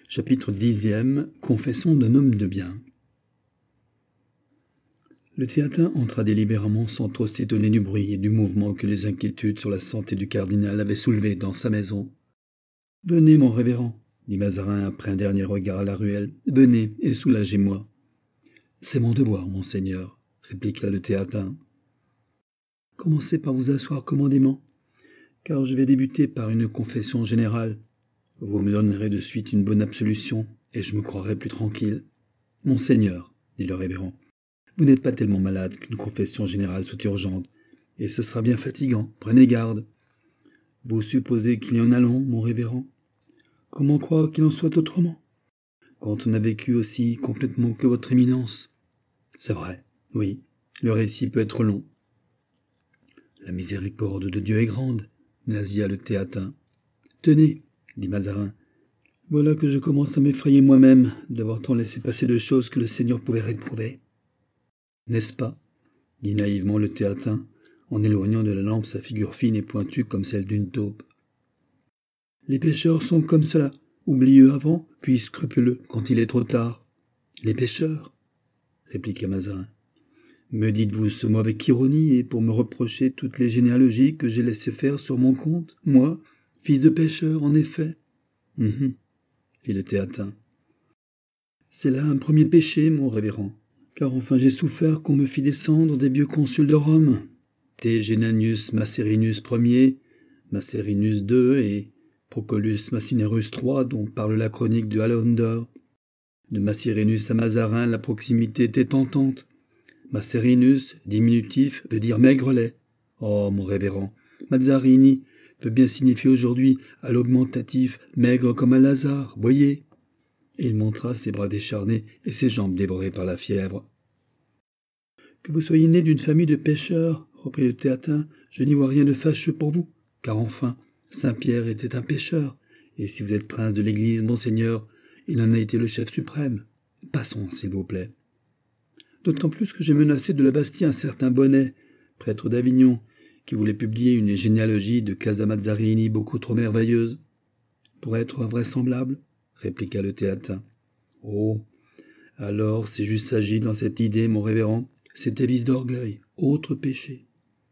Chapitre 10e. Confession d'un homme de bien. Le Théatin entra délibérément sans trop s'étonner du bruit et du mouvement que les inquiétudes sur la santé du cardinal avaient soulevé dans sa maison. « Venez, mon révérend, dit Mazarin après un dernier regard à la ruelle. « Venez et soulagez-moi. »« C'est mon devoir, monseigneur, » répliqua le Théatin. « Commencez par vous asseoir commodément, car je vais débuter par une confession générale. Vous me donnerez de suite une bonne absolution, et je me croirai plus tranquille. »« Monseigneur, dit le révérend, vous n'êtes pas tellement malade qu'une confession générale soit urgente, et ce sera bien fatigant, prenez garde. Vous supposez qu'il y en a long, mon révérend? Comment croire qu'il en soit autrement, quand on a vécu aussi complètement que votre éminence? C'est vrai, oui, le récit peut être long. La miséricorde de Dieu est grande, nasia le Théatin. Tenez, dit Mazarin, voilà que je commence à m'effrayer moi-même d'avoir tant laissé passer de choses que le Seigneur pouvait réprouver. N'est-ce pas, dit naïvement le Théatin, en éloignant de la lampe sa figure fine et pointue comme celle d'une taupe. Les pécheurs sont comme cela, oublieux avant, puis scrupuleux quand il est trop tard. Les pécheurs, répliqua Mazarin. Me dites-vous ce mot avec ironie et pour me reprocher toutes les généalogies que j'ai laissées faire sur mon compte, moi, fils de pécheur, en effet. Fit le Théatin. C'est là un premier péché, mon révérend, car enfin j'ai souffert qu'on me fit descendre des vieux consuls de Rome, T. Genanius Macerinus Ier, Macerinus II et Procolus Macinerus III, dont parle la chronique de Halander. De Macerinus à Mazarin, la proximité était tentante. Macerinus, diminutif, veut dire maigrelet. Oh, mon révérend, Mazzarini peut bien signifier aujourd'hui à l'augmentatif maigre comme un Lazare, voyez. Et il montra ses bras décharnés et ses jambes dévorées par la fièvre. Que vous soyez né d'une famille de pêcheurs, reprit le Théatin, je n'y vois rien de fâcheux pour vous, car enfin, Saint-Pierre était un pêcheur, et si vous êtes prince de l'Église, monseigneur, il en a été le chef suprême. Passons, s'il vous plaît. D'autant plus que j'ai menacé de la Bastille un certain Bonnet, prêtre d'Avignon, qui voulait publier une généalogie de Casa Mazzarini beaucoup trop merveilleuse. Pour être vraisemblable, répliqua le Théatin. Oh, alors c'est juste s'agit dans cette idée, mon révérend, c'était vice d'orgueil, autre péché.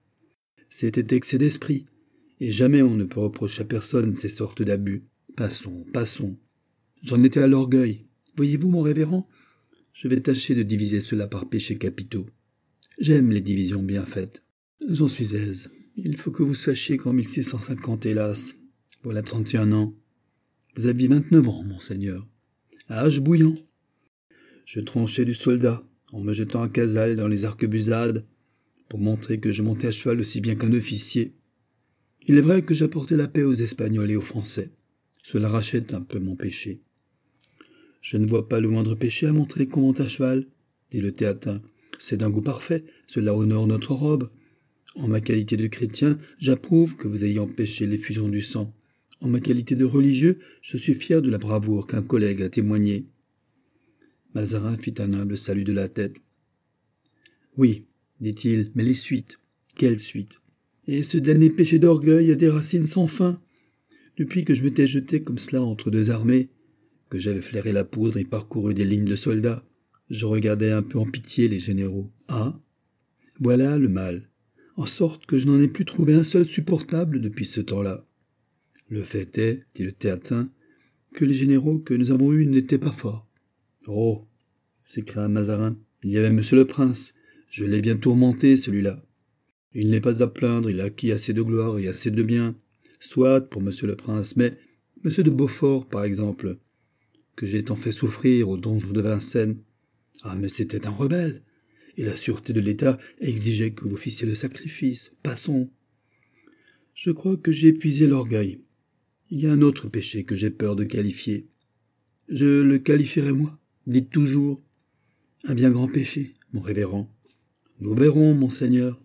C'était excès d'esprit, et jamais on ne peut reprocher à personne ces sortes d'abus. Passons. J'en étais à l'orgueil. Voyez-vous, mon révérend, je vais tâcher de diviser cela par péchés capitaux. J'aime les divisions bien faites. J'en suis aise. Il faut que vous sachiez qu'en 1650, hélas, voilà 31 ans, vous aviez 29 ans, monseigneur. Âge bouillant. Je tranchais du soldat, en me jetant à Casale dans les arquebusades, pour montrer que je montais à cheval aussi bien qu'un officier. Il est vrai que j'apportais la paix aux Espagnols et aux Français. Cela rachète un peu mon péché. Je ne vois pas le moindre péché à montrer qu'on monte à cheval, dit le Théatin. C'est d'un goût parfait, cela honore notre robe. En ma qualité de chrétien, j'approuve que vous ayez empêché l'effusion du sang. En ma qualité de religieux, je suis fier de la bravoure qu'un collègue a témoignée. Mazarin fit un humble salut de la tête. Oui, dit-il, mais les suites. Quelles suites? Et ce damné péché d'orgueil a des racines sans fin. Depuis que je m'étais jeté comme cela entre deux armées, que j'avais flairé la poudre et parcouru des lignes de soldats, je regardais un peu en pitié les généraux. Ah, voilà le mal, en sorte que je n'en ai plus trouvé un seul supportable depuis ce temps-là. Le fait est, dit le Théatin, que les généraux que nous avons eus n'étaient pas forts. Oh, s'écria Mazarin, il y avait monsieur le prince, je l'ai bien tourmenté celui-là. Il n'est pas à plaindre, il a acquis assez de gloire et assez de bien. Soit pour monsieur le prince, mais monsieur de Beaufort, par exemple, que j'ai tant fait souffrir au donjon de Vincennes. Ah, mais c'était un rebelle, et la sûreté de l'État exigeait que vous fissiez le sacrifice. Passons. Je crois que j'ai épuisé l'orgueil. Il y a un autre péché que j'ai peur de qualifier. Je le qualifierai moi, dites toujours. Un bien grand péché, mon révérend. Nous verrons, monseigneur.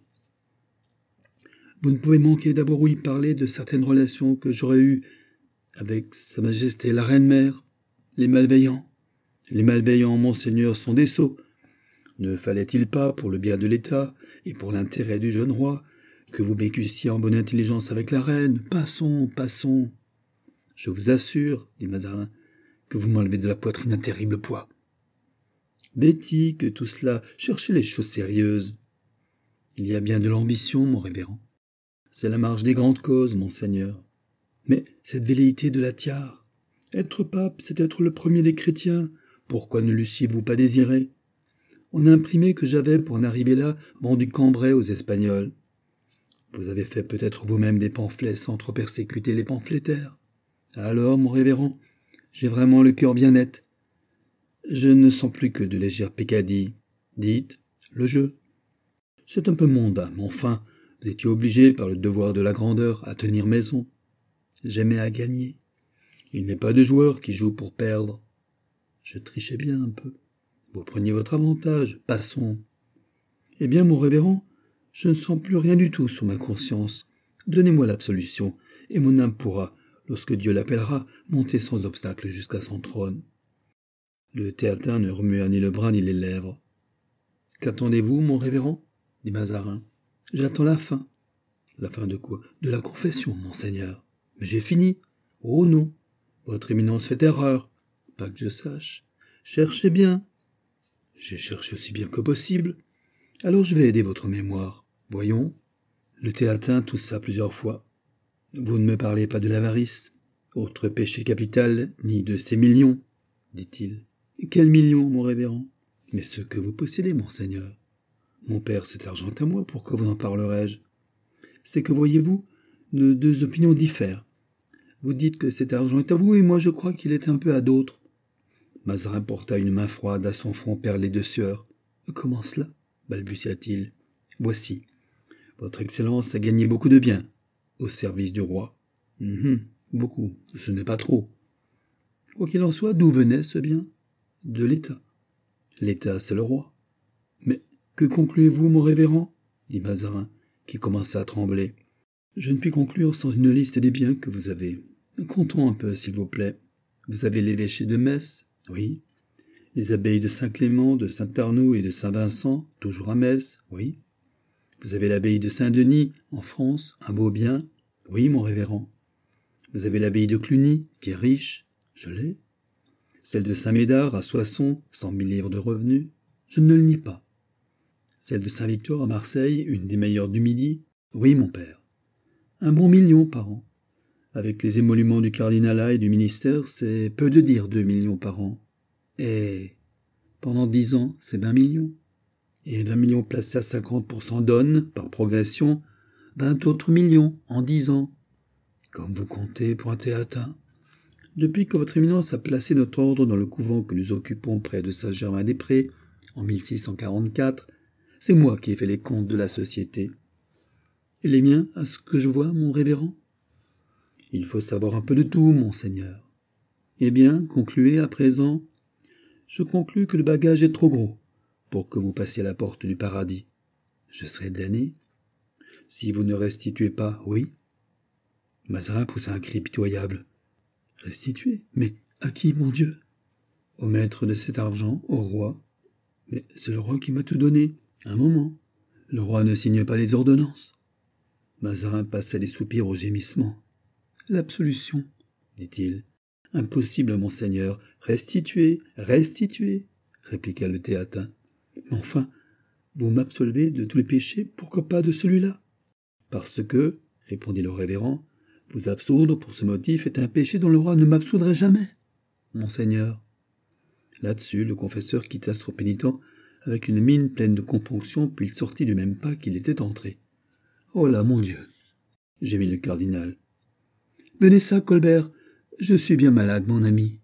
Vous ne pouvez manquer d'avoir ouï parler de certaines relations que j'aurais eues avec Sa Majesté la Reine-Mère, les malveillants. Les malveillants, monseigneur, sont des sots. Ne fallait-il pas, pour le bien de l'État et pour l'intérêt du jeune roi, que vous vécussiez en bonne intelligence avec la reine? Passons. Je vous assure, dit Mazarin, que vous m'enlevez de la poitrine un terrible poids. Betty, que tout cela, cherchez les choses sérieuses. Il y a bien de l'ambition, mon révérend. C'est la marche des grandes causes, monseigneur. Mais cette velléité de la tiare, être pape, c'est être le premier des chrétiens. Pourquoi ne l'eussiez-vous pas désiré? On a imprimé que j'avais, pour en arriver là, vendu Cambrai aux Espagnols. Vous avez fait peut-être vous-même des pamphlets sans trop persécuter les pamphlétaires. Alors, mon révérend, j'ai vraiment le cœur bien net. Je ne sens plus que de légères peccadilles. Dites, le jeu. C'est un peu mondain, mais enfin, vous étiez obligé par le devoir de la grandeur à tenir maison. J'aimais à gagner. Il n'est pas de joueur qui joue pour perdre. Je trichais bien un peu. Vous preniez votre avantage, passons. Eh bien, mon révérend, je ne sens plus rien du tout sur ma conscience. Donnez-moi l'absolution, et mon âme pourra, lorsque Dieu l'appellera, monter sans obstacle jusqu'à son trône. Le théatin ne remua ni le bras ni les lèvres. Qu'attendez-vous, mon révérend? Dit Mazarin. J'attends la fin. La fin de quoi? De la confession, monseigneur. Mais j'ai fini. Oh non, votre éminence fait erreur. Pas que je sache. Cherchez bien. J'ai cherché aussi bien que possible. Alors je vais aider votre mémoire. Voyons. Le théatin toussa plusieurs fois. Vous ne me parlez pas de l'avarice, autre péché capital, ni de ces millions, dit-il. Quels millions, mon révérend? Mais ceux que vous possédez, monseigneur. Mon père, cet argent est à moi, pourquoi vous en parlerai-je? C'est que, voyez-vous, nos deux opinions diffèrent. Vous dites que cet argent est à vous, et moi je crois qu'il est un peu à d'autres. Mazarin porta une main froide à son front perlé de sueur. Comment cela? Balbutia-t-il. Voici. Votre Excellence a gagné beaucoup de biens au service du roi. Beaucoup, ce n'est pas trop. Quoi qu'il en soit, d'où venait ce bien? De l'État. L'État, c'est le roi. Mais que concluez-vous, mon révérend? Dit Mazarin, qui commença à trembler. Je ne puis conclure sans une liste des biens que vous avez. Comptons un peu, s'il vous plaît. Vous avez l'évêché de Metz, oui. Les abbayes de Saint-Clément, de Saint-Arnoux et de Saint-Vincent, toujours à Metz, oui. Vous avez l'abbaye de Saint-Denis, en France, un beau bien, oui, mon révérend. Vous avez l'abbaye de Cluny, qui est riche, je l'ai. Celle de Saint-Médard, à Soissons, 100 000 livres de revenus, je ne le nie pas. Celle de Saint-Victor, à Marseille, une des meilleures du Midi, oui, mon père. Un bon million par an. Avec les émoluments du cardinalat et du ministère, c'est peu de dire 2 millions par an. Et pendant 10 ans, c'est 20 millions. Et 20 millions placés à 50% donnent, par progression, 20 autres millions en 10 ans. Comme vous comptez pour un théatin. Depuis que votre éminence a placé notre ordre dans le couvent que nous occupons près de Saint-Germain-des-Prés, en 1644, c'est moi qui ai fait les comptes de la société. Et les miens, à ce que je vois, mon révérend? Il faut savoir un peu de tout, monseigneur. Eh bien, concluez à présent. Je conclus que le bagage est trop gros pour que vous passiez à la porte du paradis. Je serai damné. Si vous ne restituez pas, oui. Mazarin poussa un cri pitoyable. Restituer? Mais à qui, mon Dieu? Au maître de cet argent, au roi. Mais c'est le roi qui m'a tout donné. Un moment. Le roi ne signe pas les ordonnances. Mazarin passa des soupirs aux gémissements. L'absolution, dit-il. Impossible, monseigneur. Restituez, restituez, répliqua le théatin. Mais enfin, vous m'absolvez de tous les péchés, pourquoi pas de celui-là? Parce que, répondit le révérend, vous absoudre pour ce motif est un péché dont le roi ne m'absoudrait jamais, monseigneur. Là-dessus, le confesseur quitta son pénitent avec une mine pleine de componction, puis il sortit du même pas qu'il était entré. Oh là, mon Dieu, gémit le cardinal. Venez ça, Colbert, je suis bien malade, mon ami.